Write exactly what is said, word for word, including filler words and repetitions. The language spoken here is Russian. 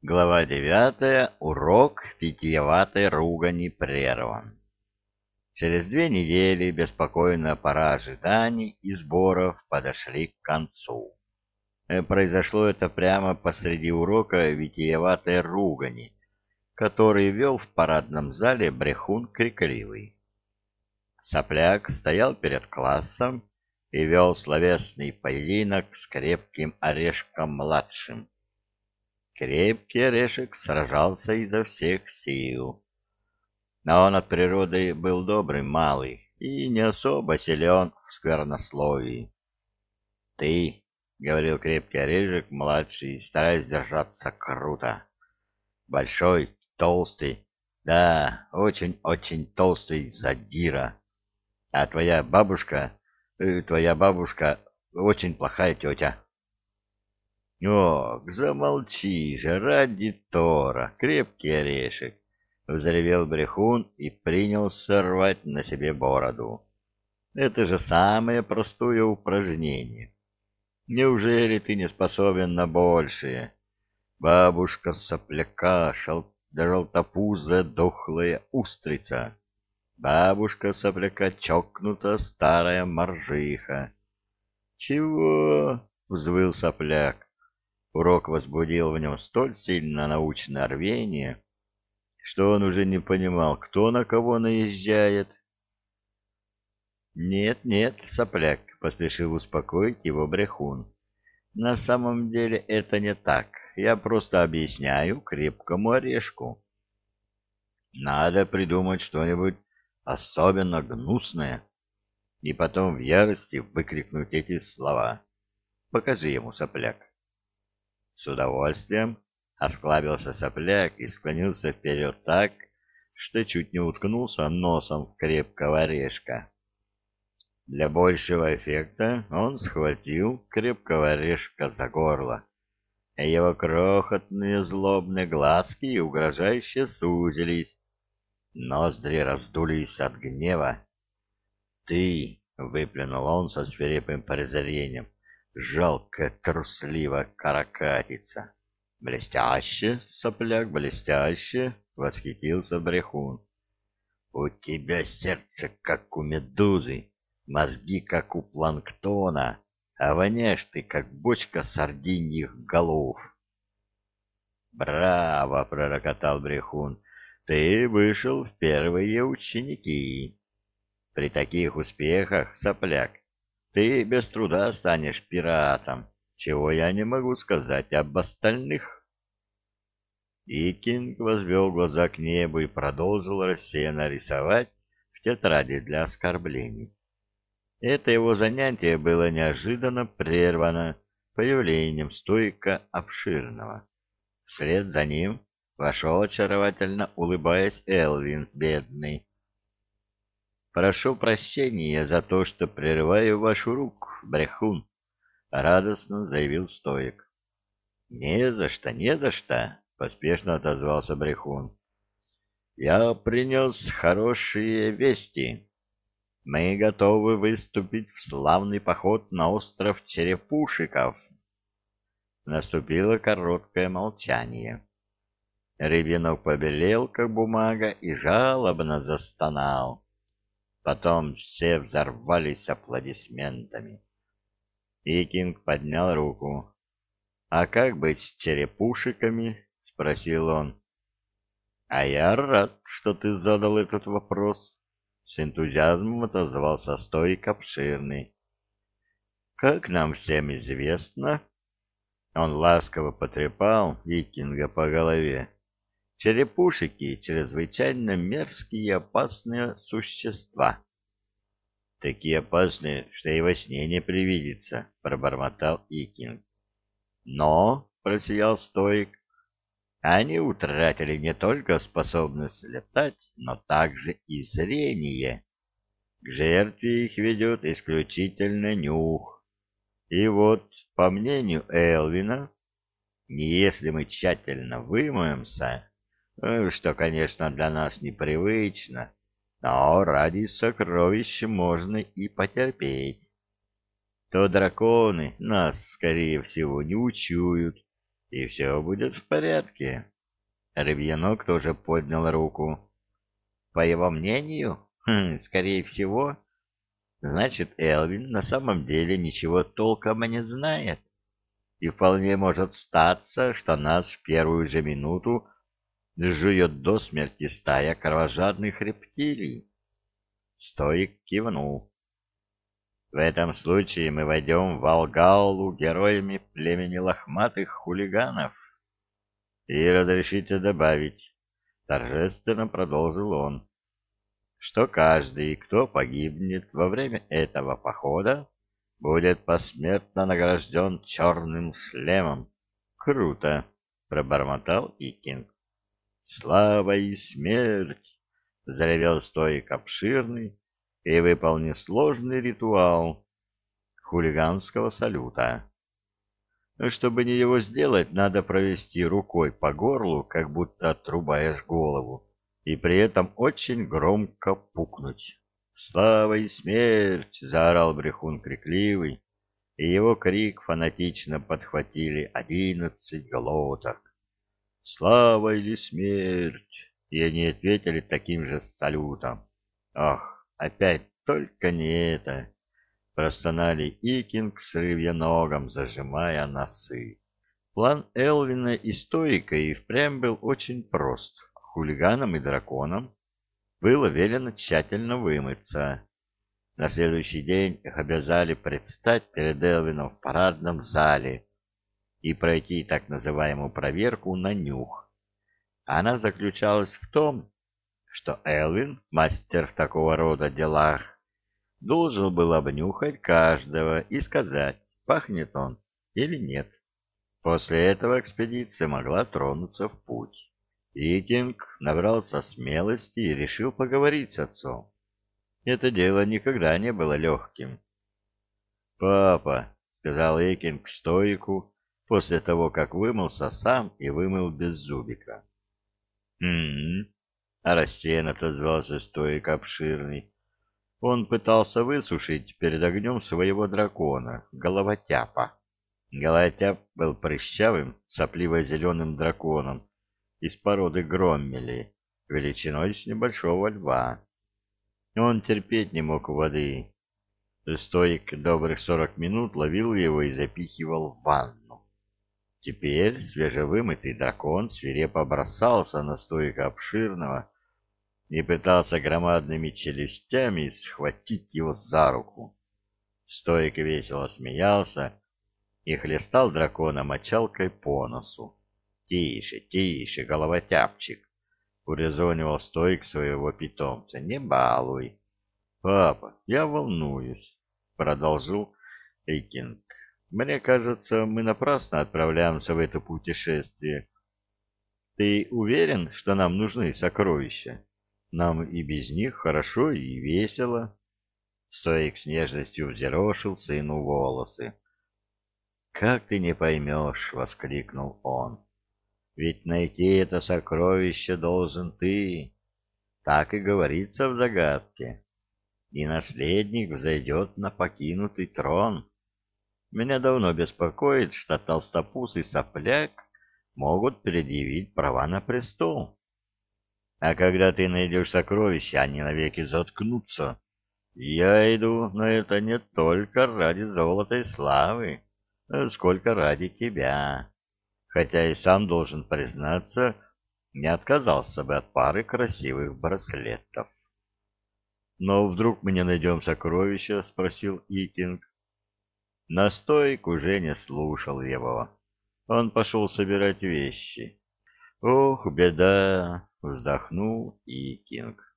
Глава девятая. Урок питьеватой ругани прерван. Через две недели беспокойная пора ожиданий и сборов подошли к концу. Э, Произошло это прямо посреди урока витиеватой ругани, который вел в парадном зале брехун крикливый. Сопляк стоял перед классом и вел словесный поединок с крепким орешком-младшим. Крепкий орешек сражался изо всех сил. Но он от природы был добрый малый и не особо силен в сквернословии. — Ты, — говорил крепкий орешек младший, стараясь держаться круто, — большой, толстый, да, очень-очень толстый задира. А твоя бабушка, э, твоя бабушка очень плохая тетя. — Ох, замолчи же, ради Тора, крепкий орешек! — взревел брехун и принялся рвать на себе бороду. — Это же самое простое упражнение. Неужели ты не способен на большее? Бабушка сопляка, шел... да желтопузая дохлая устрица. Бабушка сопляка чокнута старая моржиха. — Чего? — взвыл сопляк. Урок возбудил в нем столь сильно научное рвение, что он уже не понимал, кто на кого наезжает. «Нет, нет, сопляк», — поспешил успокоить его брехун. «На самом деле это не так. Я просто объясняю крепкому орешку. Надо придумать что-нибудь особенно гнусное и потом в ярости выкрикнуть эти слова. Покажи ему, сопляк». С удовольствием осклабился сопляк и склонился вперед так, что чуть не уткнулся носом в крепкого орешка. Для большего эффекта он схватил крепкого орешка за горло, и его крохотные злобные глазки угрожающе сузились, ноздри раздулись от гнева. «Ты!» — выплюнул он со свирепым презрением. «Жалкая, трусливая каракатица!» «Блестяще, сопляк, блестяще!» — восхитился брехун. «У тебя сердце, как у медузы, мозги, как у планктона, а воняешь ты, как бочка сардиньих голов». «Браво!» — пророкотал брехун. «Ты вышел в первые ученики. При таких успехах, сопляк, ты без труда станешь пиратом, чего я не могу сказать об остальных». Икинг возвел глаза к небу и продолжил рассеянно рисовать в тетради для оскорблений. Это его занятие было неожиданно прервано появлением стойка обширного. Вслед за ним вошел очаровательно улыбаясь Элвин, бедный. «Прошу прощения за то, что прерываю вашу руку, брехун», — радостно заявил стоик. «Не за что, не за что», — поспешно отозвался брехун. «Я принес хорошие вести. Мы готовы выступить в славный поход на остров Черепушиков». Наступило короткое молчание. Рябинов побелел, как бумага, и жалобно застонал. Потом все взорвались аплодисментами. Икинг поднял руку. «А как быть с черепушиками?» — спросил он. «А я рад, что ты задал этот вопрос», — с энтузиазмом отозвался стоик обширный. «Как нам всем известно...» Он ласково потрепал Икинга по голове. «Черепушики — чрезвычайно мерзкие и опасные существа». «Такие опасные, что и во сне не привидится», — пробормотал Икинг. «Но», — просиял стоик, — «они утратили не только способность летать, но также и зрение. К жертве их ведет исключительно нюх. И вот, по мнению Элвина, если мы тщательно вымоемся, э, что, конечно, для нас непривычно, но ради сокровища можно и потерпеть, то драконы нас, скорее всего, не учуют и все будет в порядке. Рыбьянок тоже поднял руку. По его мнению, хм, скорее всего, значит, Элвин на самом деле ничего толком не знает. И вполне может статься, что нас в первую же минуту жует до смерти стая кровожадных рептилий. Стоик кивнул. В этом случае мы войдем в Валгаллу героями племени лохматых хулиганов. И разрешите добавить, торжественно продолжил он, что каждый, кто погибнет во время этого похода, будет посмертно награжден черным шлемом. Круто, пробормотал Икинг. Слава и смерть! Заревел Стоик обширный и выполнил сложный ритуал хулиганского салюта. Чтобы не его сделать, надо провести рукой по горлу, как будто отрубаешь голову, и при этом очень громко пукнуть. «Слава и смерть!» — заорал брехун крикливый, и его крик фанатично подхватили одиннадцать глоток. «Слава или смерть!» И они ответили таким же салютом. «Ах, опять только не это!» — простонали Икинг с рыбьеногом, зажимая носы. План Элвина и Стоика и впрямь был очень прост. Хулиганам и драконам было велено тщательно вымыться. На следующий день их обязали предстать перед Элвином в парадном зале и пройти так называемую проверку на нюх. Она заключалась в том, что Элвин, мастер в такого рода делах, должен был обнюхать каждого и сказать, пахнет он или нет. После этого экспедиция могла тронуться в путь. Икинг набрался смелости и решил поговорить с отцом. Это дело никогда не было легким. «Папа», — сказал Икинг Стоику после того, как вымылся сам и вымыл без зубика. «М-м-м», а рассеянно отозвался Стоик обширный. Он пытался высушить перед огнем своего дракона, Головотяпа. Головотяп был прыщавым, сопливо-зеленым драконом из породы Громмели, величиной с небольшого льва. Он терпеть не мог воды. Стоик добрых сорок минут ловил его и запихивал в ванну. Теперь свежевымытый дракон свирепо бросался на Стоика обширного и пытался громадными челюстями схватить его за руку. Стоик весело смеялся и хлестал дракона мочалкой по носу. «Тише, тише, головотяпчик!» — урезонивал Стоик своего питомца. «Не балуй!» «Папа, я волнуюсь», — продолжил Эйкинг. «Мне кажется, мы напрасно отправляемся в это путешествие. Ты уверен, что нам нужны сокровища? Нам и без них хорошо и весело». Стоик с нежностью взъерошил сыну волосы. «Как ты не поймешь!» — воскликнул он. «Ведь найти это сокровище должен ты. Так и говорится в загадке. И наследник взойдет на покинутый трон. Меня давно беспокоит, что толстопуз и сопляк могут предъявить права на престол. А когда ты найдешь сокровища, они навеки заткнутся. Я иду на это не только ради золотой славы, сколько ради тебя. Хотя и сам должен признаться, не отказался бы от пары красивых браслетов. «Но вдруг мы не найдем сокровища?» — спросил Икинг. Но Стоик уже не слушал его. Он пошел собирать вещи. «Ох, беда!» — вздохнул Икинг.